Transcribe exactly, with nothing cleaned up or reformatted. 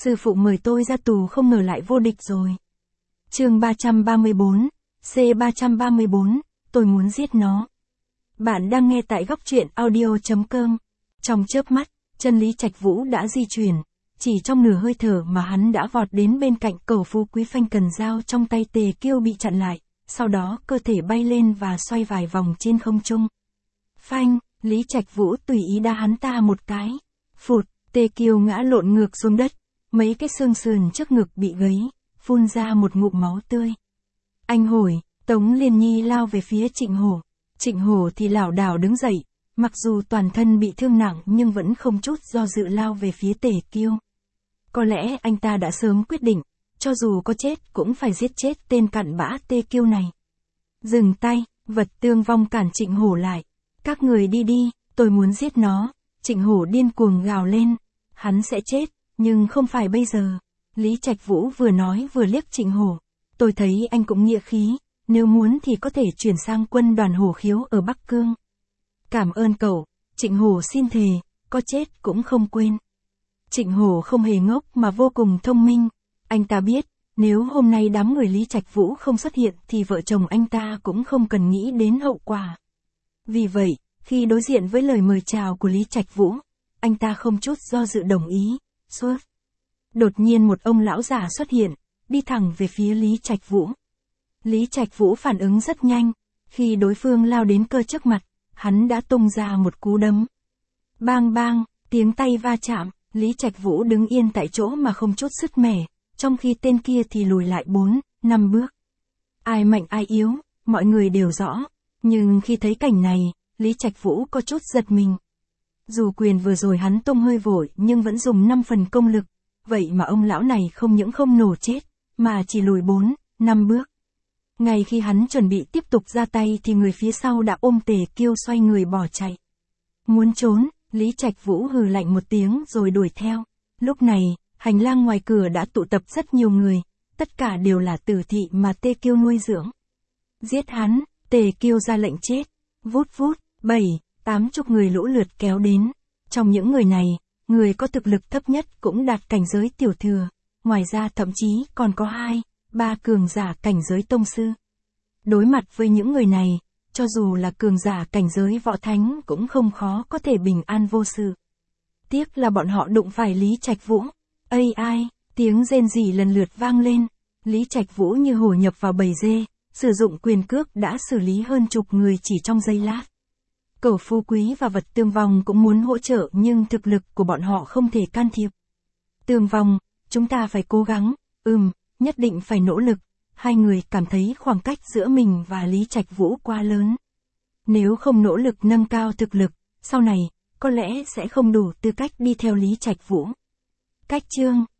Sư phụ mời tôi ra tù không ngờ lại vô địch rồi. Chương ba trăm ba mươi bốn, C ba trăm ba mươi bốn, tôi muốn giết nó. Bạn đang nghe tại góc truyện audio chấm com. Trong chớp mắt, chân Lý Trạch Vũ đã di chuyển, chỉ trong nửa hơi thở mà hắn đã vọt đến bên cạnh Cẩu Phú Quý phanh cần dao trong tay Tề Kiêu bị chặn lại, sau đó cơ thể bay lên và xoay vài vòng trên không trung. Phanh, Lý Trạch Vũ tùy ý đá hắn ta một cái. Phụt, Tề Kiêu ngã lộn ngược xuống đất, mấy cái xương sườn trước ngực bị gấy, phun ra một ngụm máu tươi. Anh Hồi, Tống Liên Nhi lao về phía Trịnh Hổ. Trịnh Hổ thì lảo đảo đứng dậy, mặc dù toàn thân bị thương nặng nhưng vẫn không chút do dự lao về phía Tề Kiêu. Có lẽ anh ta đã sớm quyết định, cho dù có chết cũng phải giết chết tên cặn bã Tề Kiêu này. Dừng tay, Vật Tương Vong cản Trịnh Hổ lại. Các người đi đi, tôi muốn giết nó. Trịnh Hổ điên cuồng gào lên. Hắn sẽ chết, nhưng không phải bây giờ. Lý Trạch Vũ vừa nói vừa liếc Trịnh Hổ. Tôi thấy anh cũng nghĩa khí, nếu muốn thì có thể chuyển sang quân đoàn Hổ Khiếu ở Bắc Cương. Cảm ơn cậu, Trịnh Hổ xin thề, có chết cũng không quên. Trịnh Hổ không hề ngốc mà vô cùng thông minh. Anh ta biết, nếu hôm nay đám người Lý Trạch Vũ không xuất hiện thì vợ chồng anh ta cũng không cần nghĩ đến hậu quả. Vì vậy, khi đối diện với lời mời chào của Lý Trạch Vũ, anh ta không chút do dự đồng ý. Suốt. Đột nhiên một ông lão già xuất hiện, đi thẳng về phía Lý Trạch Vũ. Lý Trạch Vũ phản ứng rất nhanh, khi đối phương lao đến cơ trước mặt, hắn đã tung ra một cú đấm. Bang bang, tiếng tay va chạm, Lý Trạch Vũ đứng yên tại chỗ mà không chút sứt mẻ, trong khi tên kia thì lùi lại bốn, năm bước. Ai mạnh ai yếu, mọi người đều rõ, nhưng khi thấy cảnh này, Lý Trạch Vũ có chút giật mình. Dù quyền vừa rồi hắn tung hơi vội nhưng vẫn dùng năm phần công lực, vậy mà ông lão này không những không nổ chết, mà chỉ lùi bốn, năm bước. Ngay khi hắn chuẩn bị tiếp tục ra tay thì người phía sau đã ôm Tề Kiêu xoay người bỏ chạy. Muốn trốn, Lý Trạch Vũ hừ lạnh một tiếng rồi đuổi theo. Lúc này, hành lang ngoài cửa đã tụ tập rất nhiều người, tất cả đều là tử thị mà Tề Kiêu nuôi dưỡng. Giết hắn, Tề Kiêu ra lệnh chết. Vút vút, bảy, tám chục người lũ lượt kéo đến. Trong những người này, người có thực lực thấp nhất cũng đạt cảnh giới tiểu thừa, ngoài ra thậm chí còn có hai, ba cường giả cảnh giới tông sư. Đối mặt với những người này, cho dù là cường giả cảnh giới võ thánh cũng không khó có thể bình an vô sự. Tiếc là bọn họ đụng phải Lý Trạch Vũ. Ây ai, tiếng rên rỉ lần lượt vang lên, Lý Trạch Vũ như hổ nhập vào bầy dê, sử dụng quyền cước đã xử lý hơn chục người chỉ trong giây lát. Cẩu Phú Quý và Vật Tương Vong cũng muốn hỗ trợ nhưng thực lực của bọn họ không thể can thiệp. Tương Vong, chúng ta phải cố gắng, ừm, nhất định phải nỗ lực. Hai người cảm thấy khoảng cách giữa mình và Lý Trạch Vũ quá lớn. Nếu không nỗ lực nâng cao thực lực, sau này, có lẽ sẽ không đủ tư cách đi theo Lý Trạch Vũ. Cách chương